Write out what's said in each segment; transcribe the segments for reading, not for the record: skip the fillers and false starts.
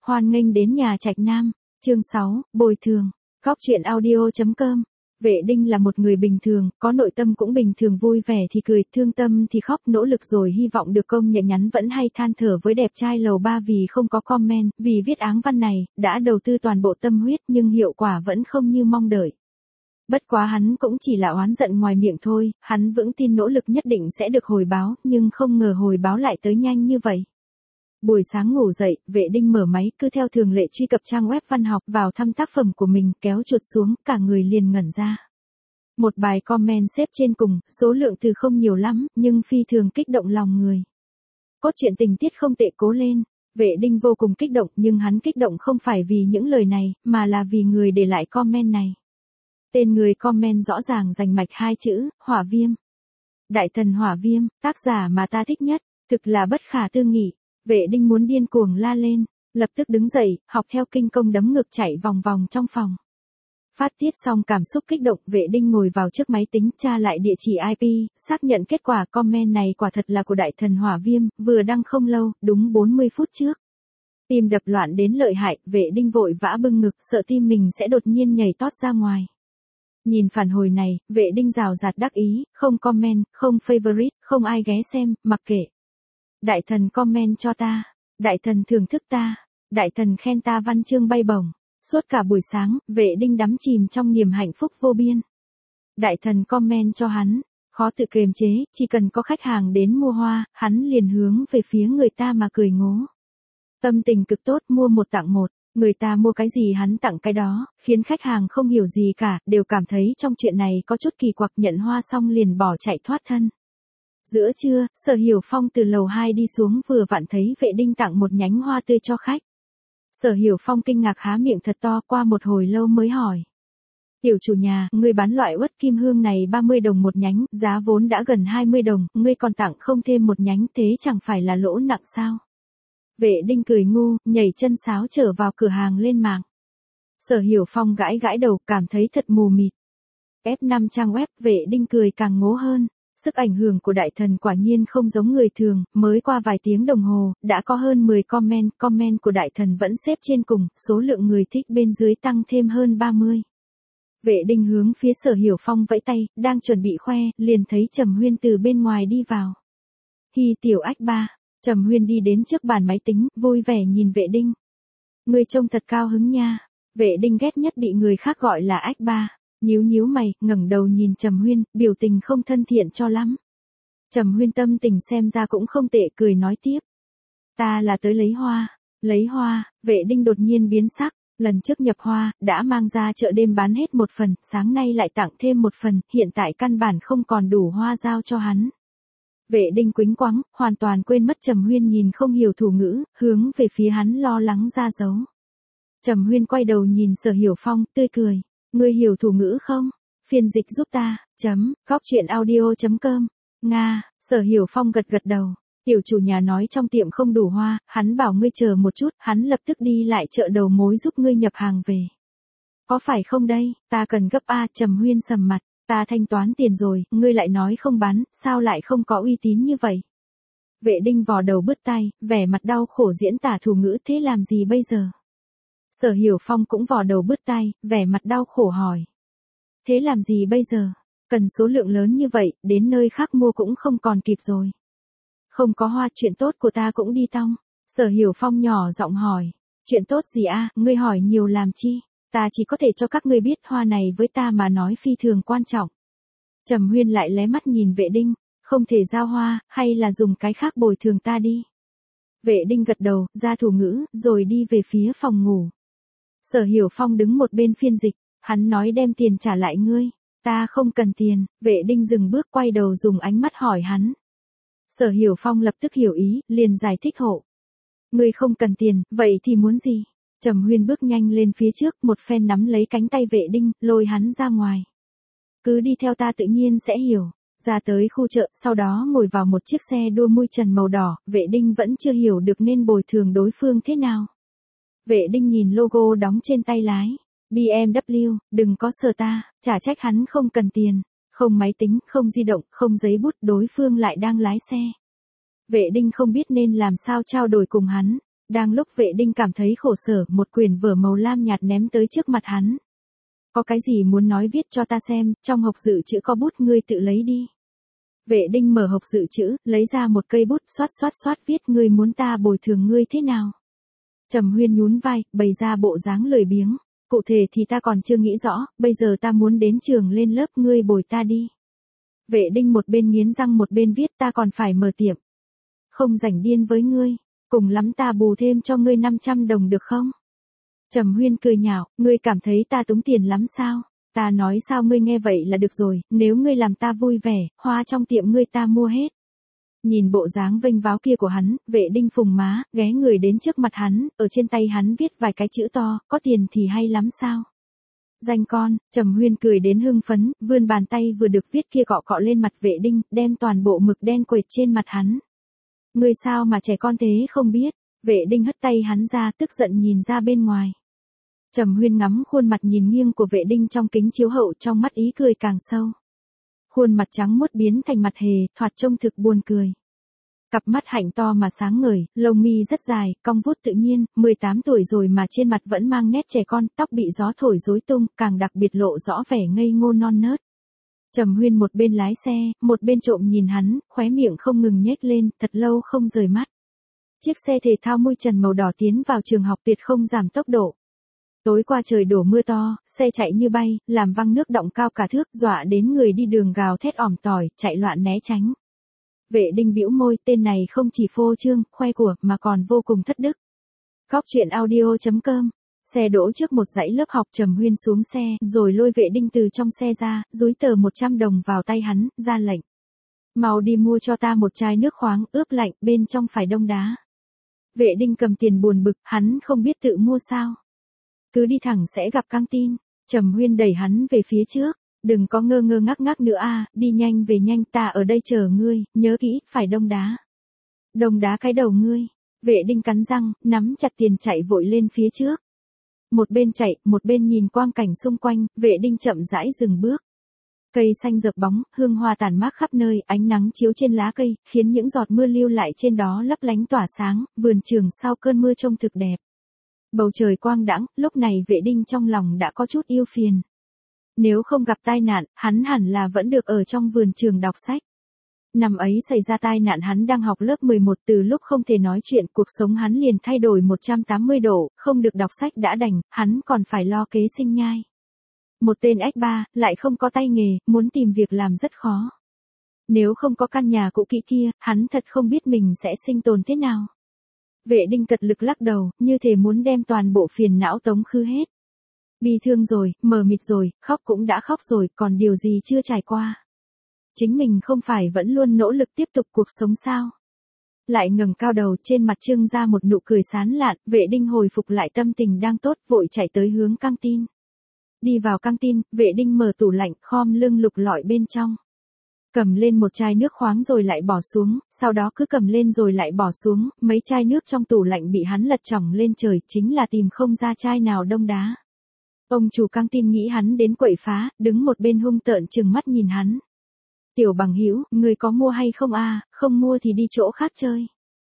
Hoan nghênh đến nhà Trạch Nam. Chương 6, bồi thường. Góc truyện audio.com. Vệ Đinh là một người bình thường, có nội tâm cũng bình thường, vui vẻ thì cười, thương tâm thì khóc, nỗ lực rồi hy vọng được công nhận, nhắn vẫn hay than thở với đẹp trai lầu 3 vì không có comment, vì viết áng văn này, đã đầu tư toàn bộ tâm huyết nhưng hiệu quả vẫn không như mong đợi. Bất quá hắn cũng chỉ là oán giận ngoài miệng thôi, hắn vững tin nỗ lực nhất định sẽ được hồi báo, nhưng không ngờ hồi báo lại tới nhanh như vậy. Buổi sáng ngủ dậy, Vệ Đinh mở máy, cứ theo thường lệ truy cập trang web văn học, vào thăm tác phẩm của mình, kéo chuột xuống, cả người liền ngẩn ra. Một bài comment xếp trên cùng, số lượng từ không nhiều lắm, nhưng phi thường kích động lòng người. Cốt truyện tình tiết không tệ, cố lên. Vệ Đinh vô cùng kích động, nhưng hắn kích động không phải vì những lời này, mà là vì người để lại comment này. Tên người comment rõ ràng rành mạch hai chữ, Hỏa Viêm. Đại thần Hỏa Viêm, tác giả mà ta thích nhất, thực là bất khả tư nghị. Vệ Đinh muốn điên cuồng la lên, lập tức đứng dậy, học theo kinh công đấm ngực chạy vòng vòng trong phòng. Phát tiết xong cảm xúc kích động, Vệ Đinh ngồi vào trước máy tính, tra lại địa chỉ IP, xác nhận kết quả comment này quả thật là của đại thần Hỏa Viêm, vừa đăng không lâu, đúng 40 phút trước. Tim đập loạn đến lợi hại, Vệ Đinh vội vã bưng ngực, sợ tim mình sẽ đột nhiên nhảy tót ra ngoài. Nhìn phản hồi này, Vệ Đinh rào rạt đắc ý, không comment, không favorite, không ai ghé xem, mặc kệ. Đại thần comment cho ta, đại thần thưởng thức ta, đại thần khen ta văn chương bay bổng. Suốt cả buổi sáng, Vệ Đinh đắm chìm trong niềm hạnh phúc vô biên. Đại thần comment cho hắn, khó tự kiềm chế, chỉ cần có khách hàng đến mua hoa, hắn liền hướng về phía người ta mà cười ngố. Tâm tình cực tốt, mua một tặng một, người ta mua cái gì hắn tặng cái đó, khiến khách hàng không hiểu gì cả, đều cảm thấy trong chuyện này có chút kỳ quặc, nhận hoa xong liền bỏ chạy thoát thân. Giữa trưa, Sở Hiểu Phong từ lầu 2 đi xuống, vừa vặn thấy Vệ Đinh tặng một nhánh hoa tươi cho khách. Sở Hiểu Phong kinh ngạc há miệng thật to, qua một hồi lâu mới hỏi. Tiểu chủ nhà, ngươi bán loại uất kim hương này 30 đồng một nhánh, giá vốn đã gần 20 đồng, ngươi còn tặng không thêm một nhánh, thế chẳng phải là lỗ nặng sao? Vệ Đinh cười ngu, nhảy chân sáo trở vào cửa hàng lên mạng. Sở Hiểu Phong gãi gãi đầu, cảm thấy thật mù mịt. F5 trang web, Vệ Đinh cười càng ngố hơn. Sức ảnh hưởng của đại thần quả nhiên không giống người thường, mới qua vài tiếng đồng hồ, đã có hơn 10 comment của đại thần vẫn xếp trên cùng, số lượng người thích bên dưới tăng thêm hơn 30. Vệ Đinh hướng phía Sở Hiểu Phong vẫy tay, đang chuẩn bị khoe, liền thấy Trầm Huyên từ bên ngoài đi vào. Hi tiểu ách ba, Trầm Huyên đi đến trước bàn máy tính, vui vẻ nhìn Vệ Đinh. Người trông thật cao hứng nha. Vệ Đinh ghét nhất bị người khác gọi là ách ba. Nhíu mày, ngẩng đầu nhìn Trầm Huyên, biểu tình không thân thiện cho lắm. Trầm Huyên tâm tình xem ra cũng không tệ, cười nói tiếp. Ta là tới lấy hoa. Lấy hoa, Vệ Đinh đột nhiên biến sắc, lần trước nhập hoa, đã mang ra chợ đêm bán hết một phần, sáng nay lại tặng thêm một phần, hiện tại căn bản không còn đủ hoa giao cho hắn. Vệ Đinh quĩnh quắng, hoàn toàn quên mất Trầm Huyên nhìn không hiểu thủ ngữ, hướng về phía hắn lo lắng ra dấu. Trầm Huyên quay đầu nhìn Sở Hiểu Phong, tươi cười. Ngươi hiểu thủ ngữ không? Phiên dịch giúp ta, góc truyện audio.com. Nga, Sở Hiểu Phong gật đầu. Tiểu chủ nhà nói trong tiệm không đủ hoa, hắn bảo ngươi chờ một chút, hắn lập tức đi lại chợ đầu mối giúp ngươi nhập hàng về. Có phải không đây, ta cần gấp A, Trầm Huyên sầm mặt, ta thanh toán tiền rồi, ngươi lại nói không bán, sao lại không có uy tín như vậy? Vệ Đinh vò đầu bứt tai, vẻ mặt đau khổ diễn tả thủ ngữ, thế làm gì bây giờ? Sở Hiểu Phong cũng vò đầu bứt tai, vẻ mặt đau khổ hỏi. Thế làm gì bây giờ? Cần số lượng lớn như vậy, đến nơi khác mua cũng không còn kịp rồi. Không có hoa, chuyện tốt của ta cũng đi tong. Sở Hiểu Phong nhỏ giọng hỏi. Chuyện tốt gì a? Ngươi hỏi nhiều làm chi? Ta chỉ có thể cho các ngươi biết hoa này với ta mà nói phi thường quan trọng. Trầm Huyên lại lé mắt nhìn Vệ Đinh. Không thể giao hoa, hay là dùng cái khác bồi thường ta đi. Vệ Đinh gật đầu, ra thủ ngữ, rồi đi về phía phòng ngủ. Sở Hiểu Phong đứng một bên phiên dịch, hắn nói đem tiền trả lại ngươi, ta không cần tiền. Vệ Đinh dừng bước, quay đầu dùng ánh mắt hỏi hắn. Sở Hiểu Phong lập tức hiểu ý, liền giải thích hộ. Ngươi không cần tiền, vậy thì muốn gì? Trầm Huyên bước nhanh lên phía trước, một phen nắm lấy cánh tay Vệ Đinh, lôi hắn ra ngoài. Cứ đi theo ta tự nhiên sẽ hiểu. Ra tới khu chợ, sau đó ngồi vào một chiếc xe đua mui trần màu đỏ, Vệ Đinh vẫn chưa hiểu được nên bồi thường đối phương thế nào. Vệ Đinh nhìn logo đóng trên tay lái. BMW, đừng có sờ ta, chả trách hắn không cần tiền. Không máy tính, không di động, không giấy bút, đối phương lại đang lái xe. Vệ Đinh không biết nên làm sao trao đổi cùng hắn. Đang lúc Vệ Đinh cảm thấy khổ sở, một quyển vở màu lam nhạt ném tới trước mặt hắn. Có cái gì muốn nói viết cho ta xem, trong hộp dự trữ có bút, ngươi tự lấy đi. Vệ Đinh mở hộp dự trữ, lấy ra một cây bút, xoát viết, ngươi muốn ta bồi thường ngươi thế nào? Trầm Huyên nhún vai, bày ra bộ dáng lười biếng. Cụ thể thì ta còn chưa nghĩ rõ, bây giờ ta muốn đến trường lên lớp, ngươi bồi ta đi. Vệ Đinh một bên nghiến răng một bên viết, ta còn phải mở tiệm. Không rảnh điên với ngươi, cùng lắm ta bù thêm cho ngươi 500 đồng được không? Trầm Huyên cười nhạo, ngươi cảm thấy ta túng tiền lắm sao? Ta nói sao ngươi nghe vậy là được rồi, nếu ngươi làm ta vui vẻ, hoa trong tiệm ngươi ta mua hết. Nhìn bộ dáng vênh váo kia của hắn, Vệ Đinh phùng má, ghé người đến trước mặt hắn, ở trên tay hắn viết vài cái chữ to, có tiền thì hay lắm sao? Danh con, Trầm Huyên cười đến hưng phấn, vươn bàn tay vừa được viết kia cọ cọ lên mặt Vệ Đinh, đem toàn bộ mực đen quệt trên mặt hắn. Ngươi sao mà trẻ con thế không biết? Vệ Đinh hất tay hắn ra, tức giận nhìn ra bên ngoài. Trầm Huyên ngắm khuôn mặt nhìn nghiêng của Vệ Đinh trong kính chiếu hậu, trong mắt ý cười càng sâu. Khuôn mặt trắng muốt biến thành mặt hề, thoạt trông thực buồn cười. Cặp mắt hạnh to mà sáng ngời, lông mi rất dài, cong vuốt tự nhiên, 18 tuổi rồi mà trên mặt vẫn mang nét trẻ con, tóc bị gió thổi rối tung, càng đặc biệt lộ rõ vẻ ngây ngô non nớt. Trầm Huyên một bên lái xe, một bên trộm nhìn hắn, khóe miệng không ngừng nhếch lên, thật lâu không rời mắt. Chiếc xe thể thao mui trần màu đỏ tiến vào trường học tuyệt không giảm tốc độ. Tối qua trời đổ mưa to, xe chạy như bay, làm văng nước đọng cao cả thước, dọa đến người đi đường gào thét ỏm tỏi, chạy loạn né tránh. Vệ Đinh bĩu môi, tên này không chỉ phô trương, khoe của, mà còn vô cùng thất đức. Góc truyện audio.com. Xe đỗ trước một dãy lớp học, Trầm Huyên xuống xe, rồi lôi Vệ Đinh từ trong xe ra, dúi tờ 100 đồng vào tay hắn, ra lệnh. Mau đi mua cho ta một chai nước khoáng, ướp lạnh, bên trong phải đông đá. Vệ Đinh cầm tiền buồn bực, hắn không biết tự mua sao. Cứ đi thẳng sẽ gặp căng tin. Trầm Huyên đẩy hắn về phía trước. Đừng có ngơ ngơ ngác nữa a, đi nhanh về nhanh, ta ở đây chờ ngươi, nhớ kỹ, phải đông đá. Đông đá cái đầu ngươi. Vệ Đinh cắn răng, nắm chặt tiền chạy vội lên phía trước. Một bên chạy, một bên nhìn quang cảnh xung quanh, Vệ Đinh chậm rãi dừng bước. Cây xanh rợp bóng, hương hoa tản mát khắp nơi, ánh nắng chiếu trên lá cây, khiến những giọt mưa lưu lại trên đó lấp lánh tỏa sáng, vườn trường sau cơn mưa trông thực đẹp. Bầu trời quang đãng, lúc này Vệ Đinh trong lòng đã có chút ưu phiền. Nếu không gặp tai nạn, hắn hẳn là vẫn được ở trong vườn trường đọc sách. Năm ấy xảy ra tai nạn, hắn đang học lớp 11, từ lúc không thể nói chuyện, cuộc sống hắn liền thay đổi 180 độ, không được đọc sách đã đành, hắn còn phải lo kế sinh nhai. Một tên ếch ba, lại không có tay nghề, muốn tìm việc làm rất khó. Nếu không có căn nhà cũ kỹ kia, hắn thật không biết mình sẽ sinh tồn thế nào. Vệ Đinh cật lực lắc đầu, như thể muốn đem toàn bộ phiền não tống khứ hết. Bi thương rồi, mờ mịt rồi, khóc cũng đã khóc rồi, còn điều gì chưa trải qua. Chính mình không phải vẫn luôn nỗ lực tiếp tục cuộc sống sao? Lại ngẩng cao đầu, trên mặt trưng ra một nụ cười sán lạn, Vệ Đinh hồi phục lại tâm tình đang tốt, vội chạy tới hướng căng tin. Đi vào căng tin, Vệ Đinh mở tủ lạnh, khom lưng lục lọi bên trong. Cầm lên một chai nước khoáng rồi lại bỏ xuống, sau đó cứ cầm lên rồi lại bỏ xuống, mấy chai nước trong tủ lạnh bị hắn lật trỏng lên trời, chính là tìm không ra chai nào đông đá. Ông chủ căng tin nghĩ hắn đến quậy phá, đứng một bên hung tợn trừng mắt nhìn hắn. Tiểu bằng hữu, người có mua hay không a? Không mua thì đi chỗ khác chơi.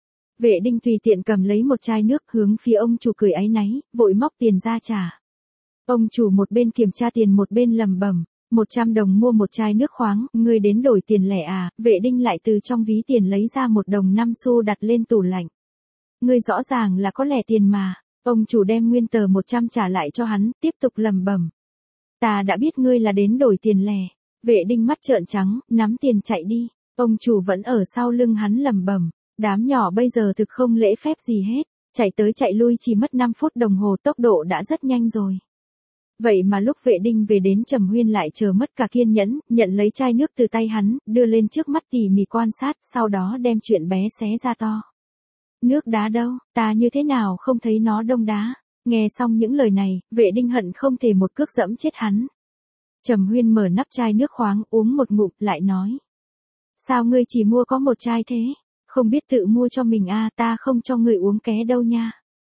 Vệ Đinh tùy tiện cầm lấy một chai nước, hướng phía ông chủ cười áy náy, vội móc tiền ra trả. Ông chủ một bên kiểm tra tiền một bên lẩm bẩm, 100 đồng mua một chai nước khoáng, ngươi đến đổi tiền lẻ à? Vệ Đinh lại từ trong ví tiền lấy ra 1 đồng 5 xu đặt lên tủ lạnh. Ngươi rõ ràng là có lẻ tiền mà. Ông chủ đem nguyên tờ 100 trả lại cho hắn, tiếp tục lẩm bẩm. Ta đã biết ngươi là đến đổi tiền lẻ. Vệ Đinh mắt trợn trắng, nắm tiền chạy đi. Ông chủ vẫn ở sau lưng hắn lẩm bẩm. Đám nhỏ bây giờ thực không lễ phép gì hết. Chạy tới chạy lui chỉ mất 5 phút đồng hồ, tốc độ đã rất nhanh rồi. Vậy mà lúc Vệ Đinh về đến, Trầm Huyên lại chờ mất cả kiên nhẫn, nhận lấy chai nước từ tay hắn, đưa lên trước mắt tỉ mỉ quan sát, sau đó đem chuyện bé xé ra to. Nước đá đâu, ta như thế nào không thấy nó đông đá. Nghe xong những lời này, Vệ Đinh hận không thể một cước dẫm chết hắn. Trầm Huyên mở nắp chai nước khoáng, uống một ngụm, lại nói. Sao ngươi chỉ mua có một chai thế? Không biết tự mua cho mình à, ta không cho ngươi uống ké đâu nha.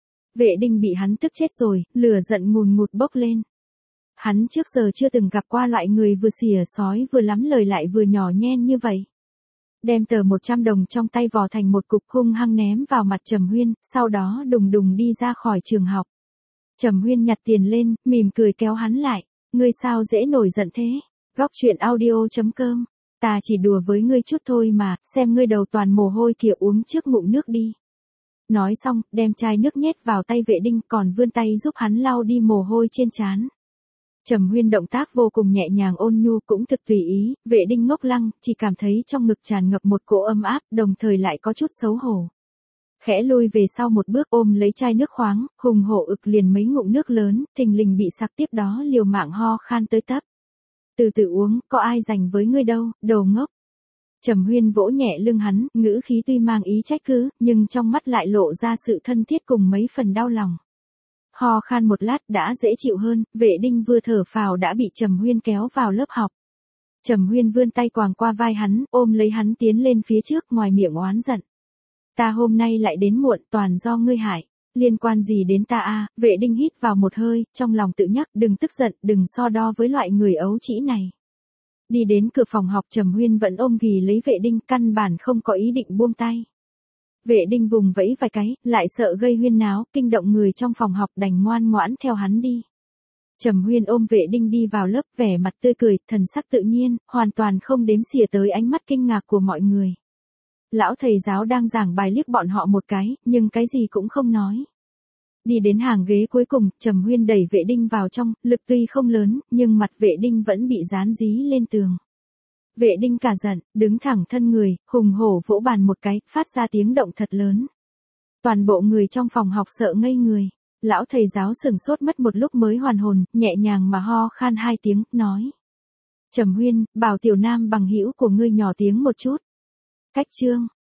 Vệ Đinh bị hắn tức chết rồi, lửa giận ngùn ngụt bốc lên. Hắn trước giờ chưa từng gặp qua loại người vừa xỉa sói vừa lắm lời lại vừa nhỏ nhen như vậy. đem tờ 100 đồng trong tay vò thành một cục hung hăng ném vào mặt Trầm Huyên, sau đó đùng đùng đi ra khỏi trường học. Trầm Huyên nhặt tiền lên, mỉm cười kéo hắn lại, ngươi sao dễ nổi giận thế? Góc truyện audio.com, ta chỉ đùa với ngươi chút thôi mà, xem ngươi đầu toàn mồ hôi kìa, uống trước ngụm nước đi. Nói xong, đem chai nước nhét vào tay Vệ Đinh, còn vươn tay giúp hắn lau đi mồ hôi trên trán. Trầm Huyên động tác vô cùng nhẹ nhàng ôn nhu, cũng thực tùy ý. Vệ Đinh ngốc lăng, chỉ cảm thấy trong ngực tràn ngập một cỗ ấm áp, đồng thời lại có chút xấu hổ. Khẽ lui về sau một bước, ôm lấy chai nước khoáng, hùng hổ ực liền mấy ngụm nước lớn, thình lình bị sặc, tiếp đó liều mạng ho khan tới tấp. Từ từ uống, có ai dành với ngươi đâu, đồ ngốc. Trầm Huyên vỗ nhẹ lưng hắn, ngữ khí tuy mang ý trách cứ, nhưng trong mắt lại lộ ra sự thân thiết cùng mấy phần đau lòng. Ho khan một lát đã dễ chịu hơn, Vệ Đinh vừa thở phào đã bị Trầm Huyên kéo vào lớp học. Trầm Huyên vươn tay quàng qua vai hắn, ôm lấy hắn tiến lên phía trước, ngoài miệng oán giận. Ta hôm nay lại đến muộn, toàn do ngươi hại. Liên quan gì đến ta a? Vệ Đinh hít vào một hơi, trong lòng tự nhắc, đừng tức giận, đừng so đo với loại người ấu trĩ này. Đi đến cửa phòng học, Trầm Huyên vẫn ôm ghì lấy Vệ Đinh, căn bản không có ý định buông tay. Vệ Đinh vùng vẫy vài cái, lại sợ gây huyên náo, kinh động người trong phòng học, đành ngoan ngoãn theo hắn đi. Trầm Huyên ôm Vệ Đinh đi vào lớp, vẻ mặt tươi cười, thần sắc tự nhiên, hoàn toàn không đếm xỉa tới ánh mắt kinh ngạc của mọi người. Lão thầy giáo đang giảng bài liếc bọn họ một cái, nhưng cái gì cũng không nói. Đi đến hàng ghế cuối cùng, Trầm Huyên đẩy Vệ Đinh vào trong, lực tuy không lớn, nhưng mặt Vệ Đinh vẫn bị dán dí lên tường. Vệ Đinh cả giận, đứng thẳng thân người, hùng hổ vỗ bàn một cái, phát ra tiếng động thật lớn. Toàn bộ người trong phòng học sợ ngây người. Lão thầy giáo sửng sốt mất một lúc mới hoàn hồn, nhẹ nhàng mà ho khan 2 tiếng, nói. Trầm Huyên, bảo Tiểu Nam bằng hữu của ngươi nhỏ tiếng một chút. Cách chương.